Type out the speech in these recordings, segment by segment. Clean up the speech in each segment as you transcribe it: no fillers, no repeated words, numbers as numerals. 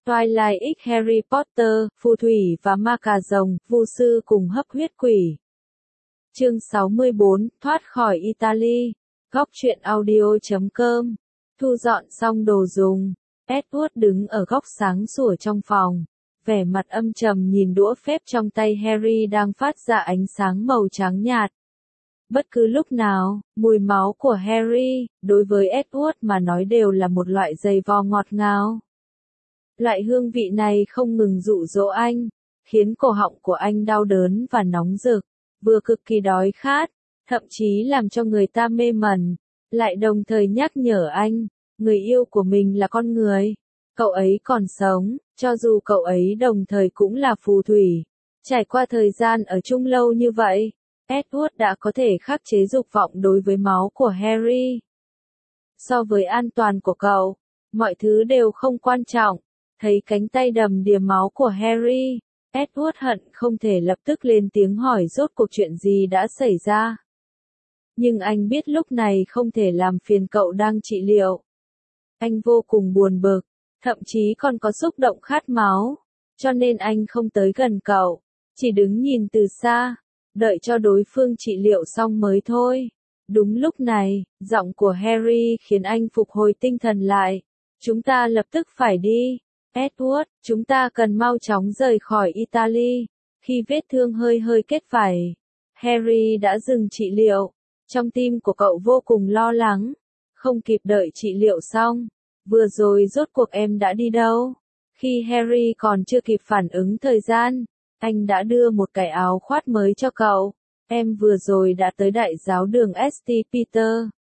Twilight X Harry Potter, phù thủy và ma cà rồng, vu sư cùng hấp huyết quỷ. Chương 64, thoát khỏi Italy. Góc truyện audio.com. Thu dọn xong đồ dùng, Edward đứng ở góc sáng sủa trong phòng, vẻ mặt âm trầm nhìn đũa phép trong tay Harry đang phát ra ánh sáng màu trắng nhạt. Bất cứ lúc nào, mùi máu của Harry, đối với Edward mà nói đều là một loại dày vò ngọt ngào. Loại hương vị này không ngừng dụ dỗ anh, khiến cổ họng của anh đau đớn và nóng rực, vừa cực kỳ đói khát, thậm chí làm cho người ta mê mẩn, lại đồng thời nhắc nhở anh, người yêu của mình là con người. Cậu ấy còn sống, cho dù cậu ấy đồng thời cũng là phù thủy. Trải qua thời gian ở chung lâu như vậy, Edward đã có thể khắc chế dục vọng đối với máu của Harry. So với an toàn của cậu, mọi thứ đều không quan trọng. Thấy cánh tay đầm đìa máu của Harry, Edward hận không thể lập tức lên tiếng hỏi rốt cuộc chuyện gì đã xảy ra. Nhưng anh biết lúc này không thể làm phiền cậu đang trị liệu. Anh vô cùng buồn bực, thậm chí còn có xúc động khát máu, cho nên anh không tới gần cậu, chỉ đứng nhìn từ xa, đợi cho đối phương trị liệu xong mới thôi. Đúng lúc này, giọng của Harry khiến anh phục hồi tinh thần lại. Chúng ta lập tức phải đi. Edward, chúng ta cần mau chóng rời khỏi Italy. Khi vết thương hơi kết vảy, Harry đã dừng trị liệu. Trong tim của cậu vô cùng lo lắng. Không kịp đợi trị liệu xong. Vừa rồi rốt cuộc em đã đi đâu? Khi Harry còn chưa kịp phản ứng thời gian, anh đã đưa một cái áo khoác mới cho cậu. Em vừa rồi đã tới đại giáo đường St. Peter.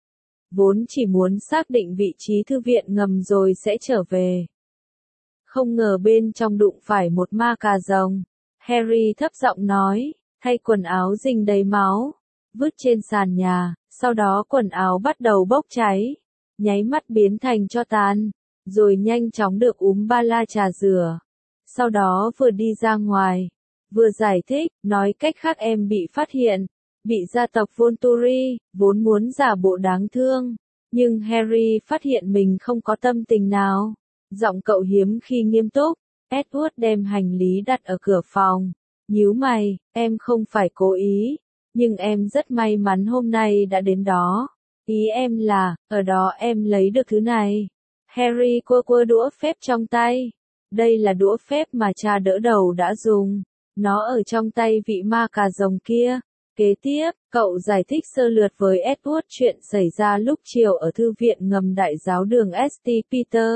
Vốn chỉ muốn xác định vị trí thư viện ngầm rồi sẽ trở về. Không ngờ bên trong đụng phải một ma cà rồng. Harry thấp giọng nói, thay quần áo dính đầy máu, vứt trên sàn nhà, sau đó quần áo bắt đầu bốc cháy, nháy mắt biến thành tro tàn, rồi nhanh chóng được ba la trà rửa. Sau đó vừa đi ra ngoài, vừa giải thích, nói cách khác em bị phát hiện, bị gia tộc Volturi, vốn muốn giả bộ đáng thương, nhưng Harry phát hiện mình không có tâm tình nào. Giọng cậu hiếm khi nghiêm túc. Edward đem hành lý đặt ở cửa phòng, nhíu mày, em không phải cố ý, nhưng em rất may mắn hôm nay đã đến đó. Ý em là, ở đó em lấy được thứ này. Harry quơ đũa phép trong tay. Đây là đũa phép mà cha đỡ đầu đã dùng. Nó ở trong tay vị ma cà rồng kia. Kế tiếp, cậu giải thích sơ lược với Edward chuyện xảy ra lúc chiều ở thư viện ngầm đại giáo đường St. Peter.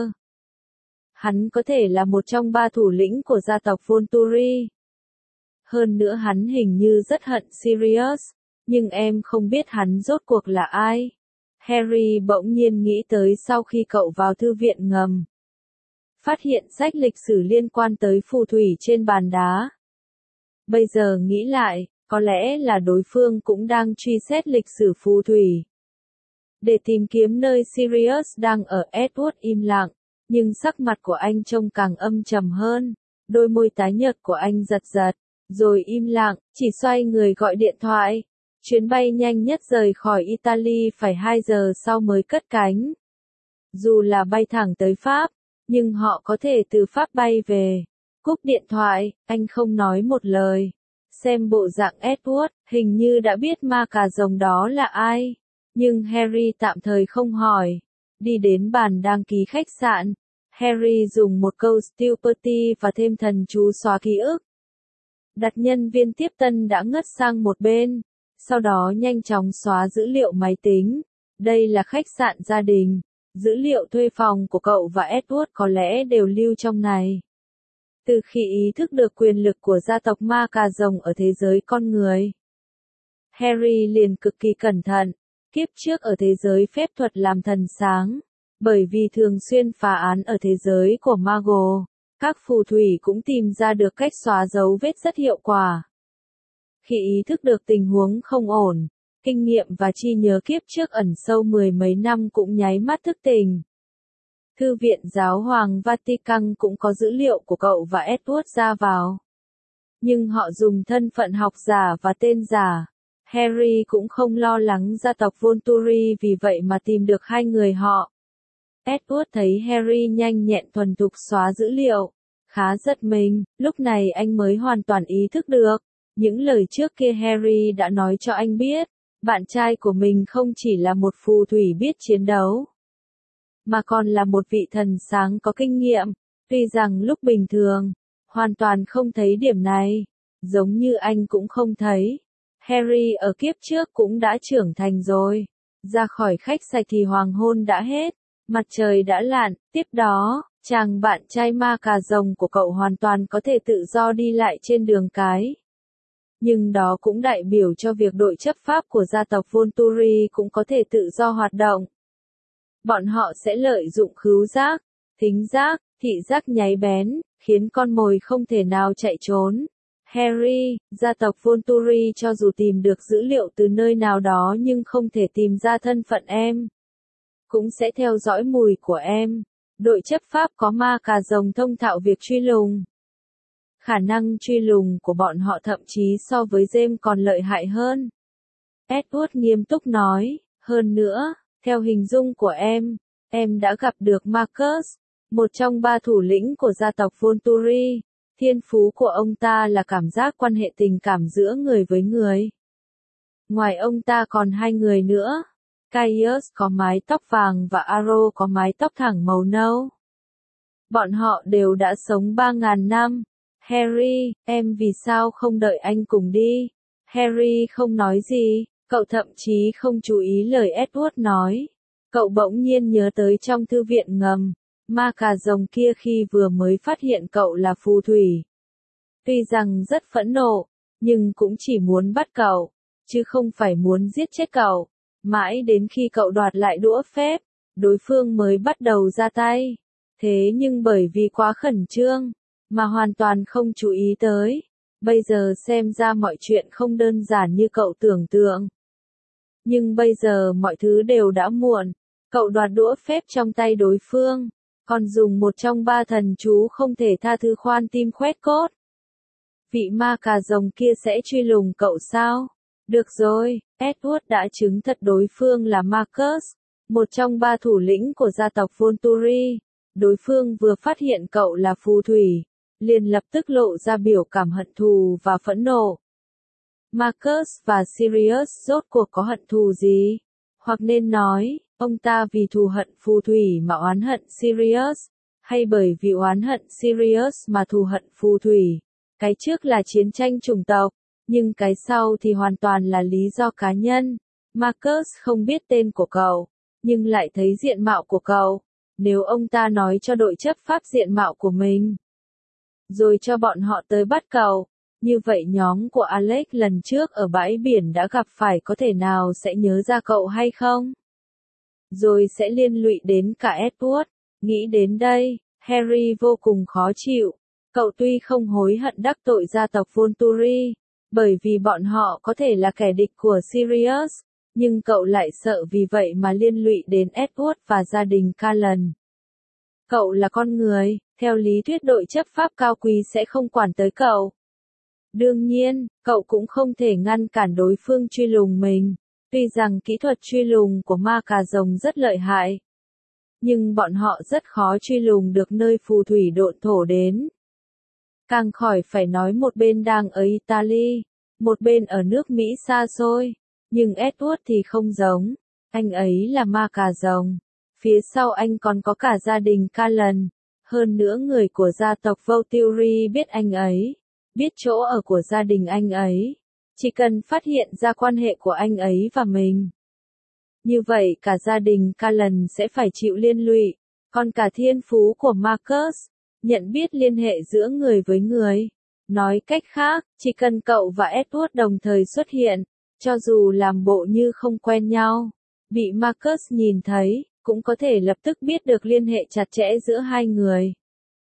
Hắn có thể là một trong 3 thủ lĩnh của gia tộc Volturi. Hơn nữa hắn hình như rất hận Sirius, nhưng em không biết hắn rốt cuộc là ai. Harry bỗng nhiên nghĩ tới sau khi cậu vào thư viện ngầm. Phát hiện sách lịch sử liên quan tới phù thủy trên bàn đá. Bây giờ nghĩ lại, có lẽ là đối phương cũng đang truy xét lịch sử phù thủy. Để tìm kiếm nơi Sirius đang ở, Edward im lặng. Nhưng sắc mặt của anh trông càng âm trầm hơn, đôi môi tái nhợt của anh giật giật, rồi im lặng, chỉ xoay người gọi điện thoại. Chuyến bay nhanh nhất rời khỏi Italy phải 2 giờ sau mới cất cánh. Dù là bay thẳng tới Pháp, nhưng họ có thể từ Pháp bay về. Cúp điện thoại, anh không nói một lời. Xem bộ dạng Edward, hình như đã biết ma cà rồng đó là ai. Nhưng Harry tạm thời không hỏi. Đi đến bàn đăng ký khách sạn. Harry dùng một câu stupidity và thêm thần chú xóa ký ức. Đặt nhân viên tiếp tân đã ngất sang một bên, sau đó nhanh chóng xóa dữ liệu máy tính. Đây là khách sạn gia đình, dữ liệu thuê phòng của cậu và Edward có lẽ đều lưu trong này. Từ khi ý thức được quyền lực của gia tộc ma cà rồng ở thế giới con người, Harry liền cực kỳ cẩn thận. Kiếp trước ở thế giới phép thuật làm thần sáng, bởi vì thường xuyên phá án ở thế giới của Mago, các phù thủy cũng tìm ra được cách xóa dấu vết rất hiệu quả. Khi ý thức được tình huống không ổn, kinh nghiệm và trí nhớ kiếp trước ẩn sâu 10 mấy năm cũng nháy mắt thức tỉnh. Thư viện Giáo hoàng Vatican cũng có dữ liệu của cậu và Edward ra vào. Nhưng họ dùng thân phận học giả và tên giả. Harry cũng không lo lắng gia tộc Volturi vì vậy mà tìm được hai người họ. Edward thấy Harry nhanh nhẹn thuần thục xóa dữ liệu. Khá giật mình, lúc này anh mới hoàn toàn ý thức được. Những lời trước kia Harry đã nói cho anh biết, bạn trai của mình không chỉ là một phù thủy biết chiến đấu, mà còn là một vị thần sáng có kinh nghiệm. Tuy rằng lúc bình thường, hoàn toàn không thấy điểm này, giống như anh cũng không thấy. Harry ở kiếp trước cũng đã trưởng thành rồi. Ra khỏi khách sạch thì hoàng hôn đã hết, mặt trời đã lặn, tiếp đó, chàng bạn trai ma cà rồng của cậu hoàn toàn có thể tự do đi lại trên đường cái. Nhưng đó cũng đại biểu cho việc đội chấp pháp của gia tộc Volturi cũng có thể tự do hoạt động. Bọn họ sẽ lợi dụng khứu giác, thính giác, thị giác nháy bén, khiến con mồi không thể nào chạy trốn. Harry, gia tộc Volturi cho dù tìm được dữ liệu từ nơi nào đó nhưng không thể tìm ra thân phận em, cũng sẽ theo dõi mùi của em. Đội chấp pháp có ma cà rồng thông thạo việc truy lùng. Khả năng truy lùng của bọn họ thậm chí so với James còn lợi hại hơn. Edward nghiêm túc nói, hơn nữa, theo hình dung của em đã gặp được Marcus, một trong 3 thủ lĩnh của gia tộc Volturi. Thiên phú của ông ta là cảm giác quan hệ tình cảm giữa người với người. Ngoài ông ta còn 2 người nữa. Caius có mái tóc vàng và Aro có mái tóc thẳng màu nâu. Bọn họ đều đã sống 3.000 năm. Harry, em vì sao không đợi anh cùng đi? Harry không nói gì, cậu thậm chí không chú ý lời Edward nói. Cậu bỗng nhiên nhớ tới trong thư viện ngầm, ma cà rồng kia khi vừa mới phát hiện cậu là phù thủy. Tuy rằng rất phẫn nộ, nhưng cũng chỉ muốn bắt cậu, chứ không phải muốn giết chết cậu. Mãi đến khi cậu đoạt lại đũa phép, đối phương mới bắt đầu ra tay. Thế nhưng bởi vì quá khẩn trương, mà hoàn toàn không chú ý tới. Bây giờ xem ra mọi chuyện không đơn giản như cậu tưởng tượng. Nhưng bây giờ mọi thứ đều đã muộn. Cậu đoạt đũa phép trong tay đối phương, còn dùng một trong 3 thần chú không thể tha thứ khoan tim khoét cốt. Vị ma cà rồng kia sẽ truy lùng cậu sao? Được rồi, Edward đã chứng thật đối phương là Marcus, một trong 3 thủ lĩnh của gia tộc Volturi. Đối phương vừa phát hiện cậu là phù thủy, liền lập tức lộ ra biểu cảm hận thù và phẫn nộ. Marcus và Sirius rốt cuộc có hận thù gì? Hoặc nên nói, ông ta vì thù hận phù thủy mà oán hận Sirius, hay bởi vì oán hận Sirius mà thù hận phù thủy? Cái trước là chiến tranh chủng tộc, nhưng cái sau thì hoàn toàn là lý do cá nhân. Marcus không biết tên của cậu, nhưng lại thấy diện mạo của cậu. Nếu ông ta nói cho đội chấp pháp diện mạo của mình, rồi cho bọn họ tới bắt cậu, như vậy nhóm của Alex lần trước ở bãi biển đã gặp phải có thể nào sẽ nhớ ra cậu hay không? Rồi sẽ liên lụy đến cả Edward. Nghĩ đến đây, Harry vô cùng khó chịu. Cậu tuy không hối hận đắc tội gia tộc Volturi, bởi vì bọn họ có thể là kẻ địch của Sirius, nhưng cậu lại sợ vì vậy mà liên lụy đến Edward và gia đình Cullen. Cậu là con người, theo lý thuyết đội chấp pháp cao quý sẽ không quản tới cậu. Đương nhiên, cậu cũng không thể ngăn cản đối phương truy lùng mình. Tuy rằng kỹ thuật truy lùng của ma cà rồng rất lợi hại, nhưng bọn họ rất khó truy lùng được nơi phù thủy độn thổ đến. Càng khỏi phải nói một bên đang ở Italy, một bên ở nước Mỹ xa xôi. Nhưng Edward thì không giống, anh ấy là ma cà rồng. Phía sau anh còn có cả gia đình Cullen. Hơn nữa người của gia tộc Volturi biết anh ấy, biết chỗ ở của gia đình anh ấy. Chỉ cần phát hiện ra quan hệ của anh ấy và mình, như vậy cả gia đình Cullen sẽ phải chịu liên lụy. Còn cả thiên phú của Marcus, nhận biết liên hệ giữa người với người. Nói cách khác, chỉ cần cậu và Edward đồng thời xuất hiện, cho dù làm bộ như không quen nhau, bị Marcus nhìn thấy, cũng có thể lập tức biết được liên hệ chặt chẽ giữa hai người.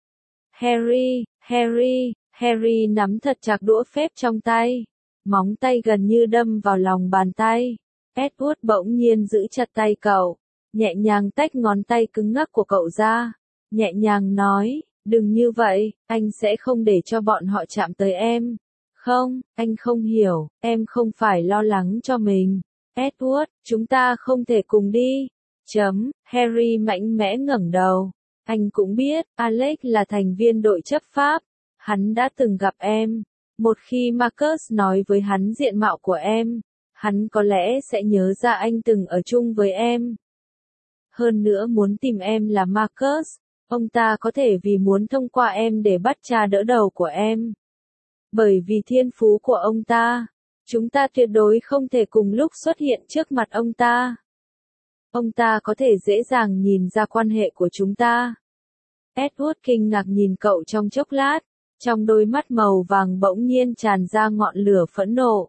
Harry nắm thật chặt đũa phép trong tay. Móng tay gần như đâm vào lòng bàn tay. Edward bỗng nhiên giữ chặt tay cậu, nhẹ nhàng tách ngón tay cứng ngắc của cậu ra, nhẹ nhàng nói, đừng như vậy, anh sẽ không để cho bọn họ chạm tới em. Không, anh không hiểu, em không phải lo lắng cho mình. Edward, chúng ta không thể cùng đi. Harry mạnh mẽ ngẩng đầu. Anh cũng biết, Alex là thành viên đội chấp pháp. Hắn đã từng gặp em. Một khi Marcus nói với hắn diện mạo của em, hắn có lẽ sẽ nhớ ra anh từng ở chung với em. Hơn nữa muốn tìm em là Marcus. Ông ta có thể vì muốn thông qua em để bắt cha đỡ đầu của em. Bởi vì thiên phú của ông ta, chúng ta tuyệt đối không thể cùng lúc xuất hiện trước mặt ông ta. Ông ta có thể dễ dàng nhìn ra quan hệ của chúng ta. Edward kinh ngạc nhìn cậu trong chốc lát, trong đôi mắt màu vàng bỗng nhiên tràn ra ngọn lửa phẫn nộ.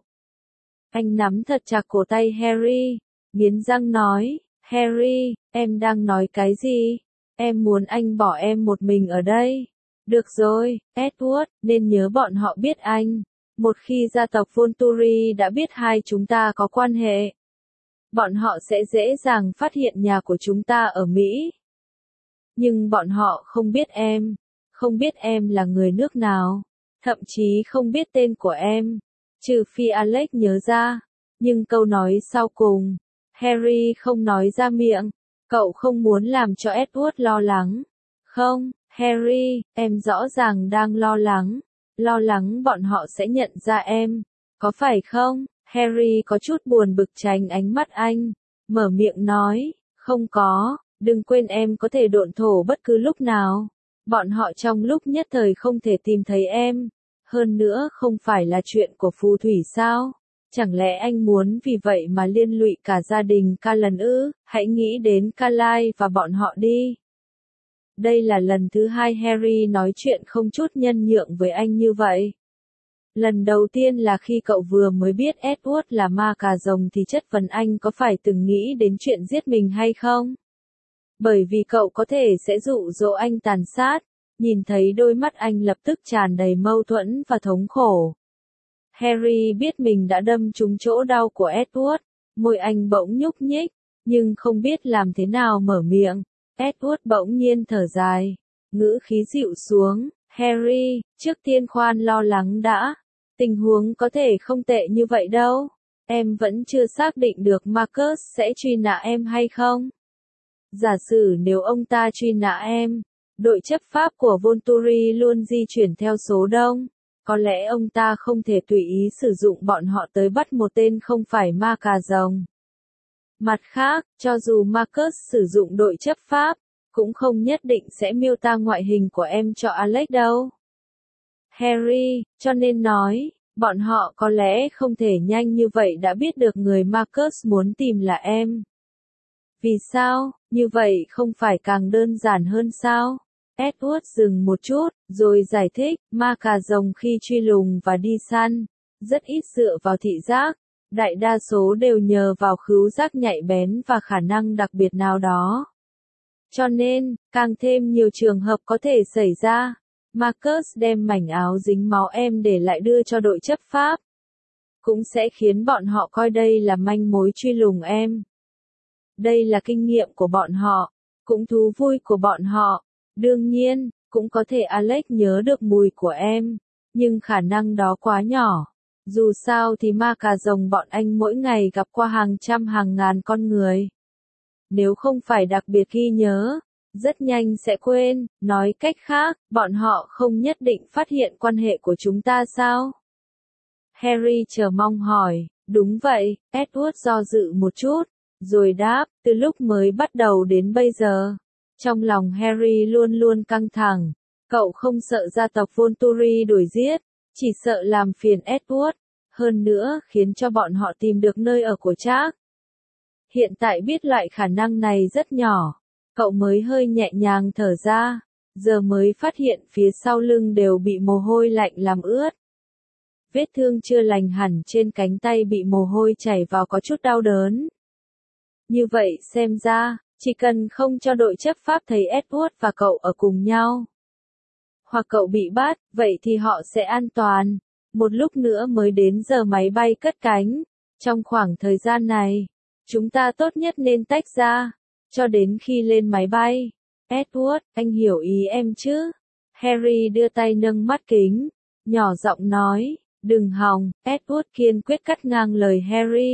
Anh nắm thật chặt cổ tay Harry, nghiến răng nói, Harry, em đang nói cái gì? Em muốn anh bỏ em một mình ở đây. Được rồi, Edward, nên nhớ bọn họ biết anh. Một khi gia tộc Volturi đã biết hai chúng ta có quan hệ, bọn họ sẽ dễ dàng phát hiện nhà của chúng ta ở Mỹ. Nhưng bọn họ không biết em. Không biết em là người nước nào. Thậm chí không biết tên của em. Trừ phi Alex nhớ ra. Nhưng câu nói sau cùng, Harry không nói ra miệng. Cậu không muốn làm cho Edward lo lắng. Không, Harry, em rõ ràng đang lo lắng. Lo lắng bọn họ sẽ nhận ra em. Có phải không? Harry có chút buồn bực tránh ánh mắt anh. Mở miệng nói, không có, đừng quên em có thể độn thổ bất cứ lúc nào. Bọn họ trong lúc nhất thời không thể tìm thấy em. Hơn nữa không phải là chuyện của phù thủy sao? Chẳng lẽ anh muốn vì vậy mà liên lụy cả gia đình Callan ư? Hãy nghĩ đến Carlisle và bọn họ đi. Đây là lần thứ hai Harry nói chuyện không chút nhân nhượng với anh như vậy. Lần đầu tiên là khi cậu vừa mới biết Edward là ma cà rồng thì chất vấn anh có phải từng nghĩ đến chuyện giết mình hay không? Bởi vì cậu có thể sẽ dụ dỗ anh tàn sát. Nhìn thấy đôi mắt anh lập tức tràn đầy mâu thuẫn và thống khổ. Harry biết mình đã đâm trúng chỗ đau của Edward. Môi anh bỗng nhúc nhích, nhưng không biết làm thế nào mở miệng. Edward bỗng nhiên thở dài. Ngữ khí dịu xuống. Harry, trước tiên khoan lo lắng đã. Tình huống có thể không tệ như vậy đâu. Em vẫn chưa xác định được Marcus sẽ truy nã em hay không. Giả sử nếu ông ta truy nã em, đội chấp pháp của Volturi luôn di chuyển theo số đông. Có lẽ ông ta không thể tùy ý sử dụng bọn họ tới bắt một tên không phải ma cà rồng. Mặt khác, cho dù Marcus sử dụng đội chấp pháp, cũng không nhất định sẽ miêu tả ngoại hình của em cho Alex đâu. Harry, cho nên nói, bọn họ có lẽ không thể nhanh như vậy đã biết được người Marcus muốn tìm là em. Vì sao, như vậy không phải càng đơn giản hơn sao? Edward dừng một chút, rồi giải thích, ma cà rồng khi truy lùng và đi săn, rất ít dựa vào thị giác, đại đa số đều nhờ vào khứu giác nhạy bén và khả năng đặc biệt nào đó. Cho nên, càng thêm nhiều trường hợp có thể xảy ra, Marcus đem mảnh áo dính máu em để lại đưa cho đội chấp pháp. Cũng sẽ khiến bọn họ coi đây là manh mối truy lùng em. Đây là kinh nghiệm của bọn họ, cũng thú vui của bọn họ. Đương nhiên, cũng có thể Alex nhớ được mùi của em, nhưng khả năng đó quá nhỏ. Dù sao thì ma cà rồng bọn anh mỗi ngày gặp qua hàng trăm hàng ngàn con người. Nếu không phải đặc biệt ghi nhớ, rất nhanh sẽ quên. Nói cách khác, bọn họ không nhất định phát hiện quan hệ của chúng ta sao? Harry chờ mong hỏi. Đúng vậy, Edward do dự một chút, rồi đáp, từ lúc mới bắt đầu đến bây giờ. Trong lòng Harry luôn luôn căng thẳng. Cậu không sợ gia tộc Volturi đuổi giết, chỉ sợ làm phiền Edward. Hơn nữa, khiến cho bọn họ tìm được nơi ở của Trác. Hiện tại biết loại khả năng này rất nhỏ. Cậu mới hơi nhẹ nhàng thở ra. Giờ mới phát hiện phía sau lưng đều bị mồ hôi lạnh làm ướt. Vết thương chưa lành hẳn trên cánh tay bị mồ hôi chảy vào có chút đau đớn. Như vậy xem ra, chỉ cần không cho đội chấp pháp thấy Edward và cậu ở cùng nhau, hoặc cậu bị bắt, vậy thì họ sẽ an toàn. Một lúc nữa mới đến giờ máy bay cất cánh. Trong khoảng thời gian này, chúng ta tốt nhất nên tách ra, cho đến khi lên máy bay. Edward, anh hiểu ý em chứ? Harry đưa tay nâng mắt kính, nhỏ giọng nói, đừng hòng. Edward kiên quyết cắt ngang lời Harry.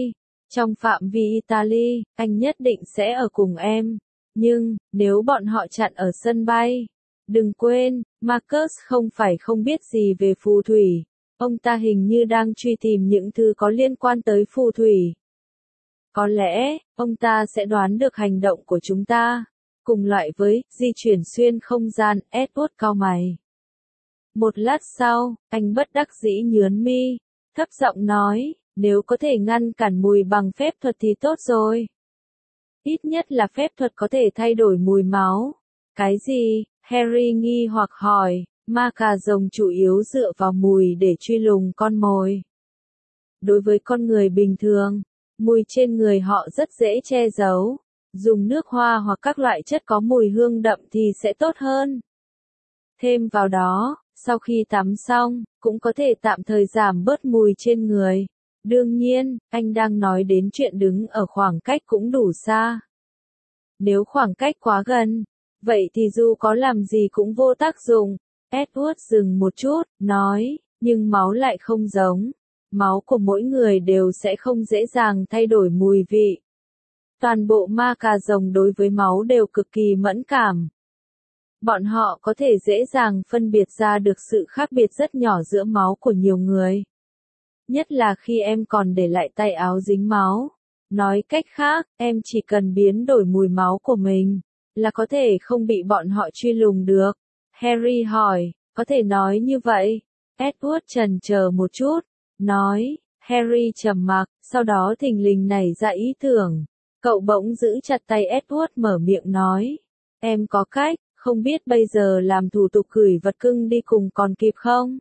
Trong phạm vi Italy, anh nhất định sẽ ở cùng em. Nhưng, nếu bọn họ chặn ở sân bay, đừng quên, Marcus không phải không biết gì về phù thủy. Ông ta hình như đang truy tìm những thứ có liên quan tới phù thủy. Có lẽ, ông ta sẽ đoán được hành động của chúng ta. Cùng loại với, di chuyển xuyên không gian, Edward cau mày. Một lát sau, anh bất đắc dĩ nhướng mi, thấp giọng nói, nếu có thể ngăn cản mùi bằng phép thuật thì tốt rồi. Ít nhất là phép thuật có thể thay đổi mùi máu. Cái gì? Harry nghi hoặc hỏi, ma cà rồng chủ yếu dựa vào mùi để truy lùng con mồi. Đối với con người bình thường, mùi trên người họ rất dễ che giấu. Dùng nước hoa hoặc các loại chất có mùi hương đậm thì sẽ tốt hơn. Thêm vào đó, sau khi tắm xong, cũng có thể tạm thời giảm bớt mùi trên người. Đương nhiên, anh đang nói đến chuyện đứng ở khoảng cách cũng đủ xa. Nếu khoảng cách quá gần, vậy thì dù có làm gì cũng vô tác dụng. Edward dừng một chút, nói, nhưng máu lại không giống. Máu của mỗi người đều sẽ không dễ dàng thay đổi mùi vị. Toàn bộ ma cà rồng đối với máu đều cực kỳ mẫn cảm. Bọn họ có thể dễ dàng phân biệt ra được sự khác biệt rất nhỏ giữa máu của nhiều người. Nhất là khi em còn để lại tay áo dính máu. Nói cách khác, em chỉ cần biến đổi mùi máu của mình, là có thể không bị bọn họ truy lùng được. Harry hỏi, có thể nói như vậy? Edward chần chờ một chút, nói, Harry trầm mặc, sau đó thình lình nảy ra ý tưởng. Cậu bỗng giữ chặt tay Edward mở miệng nói, em có cách, không biết bây giờ làm thủ tục gửi vật cưng đi cùng còn kịp không?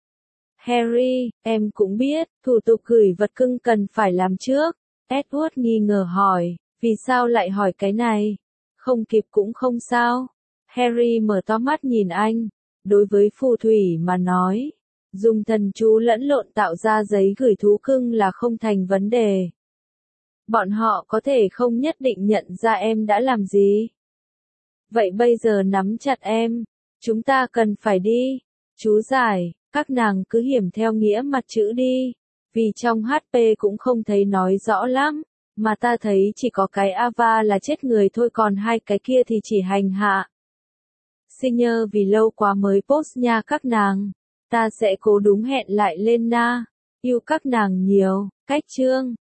Harry, em cũng biết, thủ tục gửi vật cưng cần phải làm trước. Edward nghi ngờ hỏi, vì sao lại hỏi cái này? Không kịp cũng không sao. Harry mở to mắt nhìn anh. Đối với phù thủy mà nói, dùng thần chú lẫn lộn tạo ra giấy gửi thú cưng là không thành vấn đề. Bọn họ có thể không nhất định nhận ra em đã làm gì. Vậy bây giờ nắm chặt em. Chúng ta cần phải đi. Chú giải, các nàng cứ hiểm theo nghĩa mặt chữ đi. Vì trong HP cũng không thấy nói rõ lắm. Mà ta thấy chỉ có cái Ava là chết người thôi, còn hai cái kia thì chỉ hành hạ. Xin nhờ vì lâu quá mới post nha các nàng. Ta sẽ cố đúng hẹn lại lên na. Yêu các nàng nhiều. Cách chương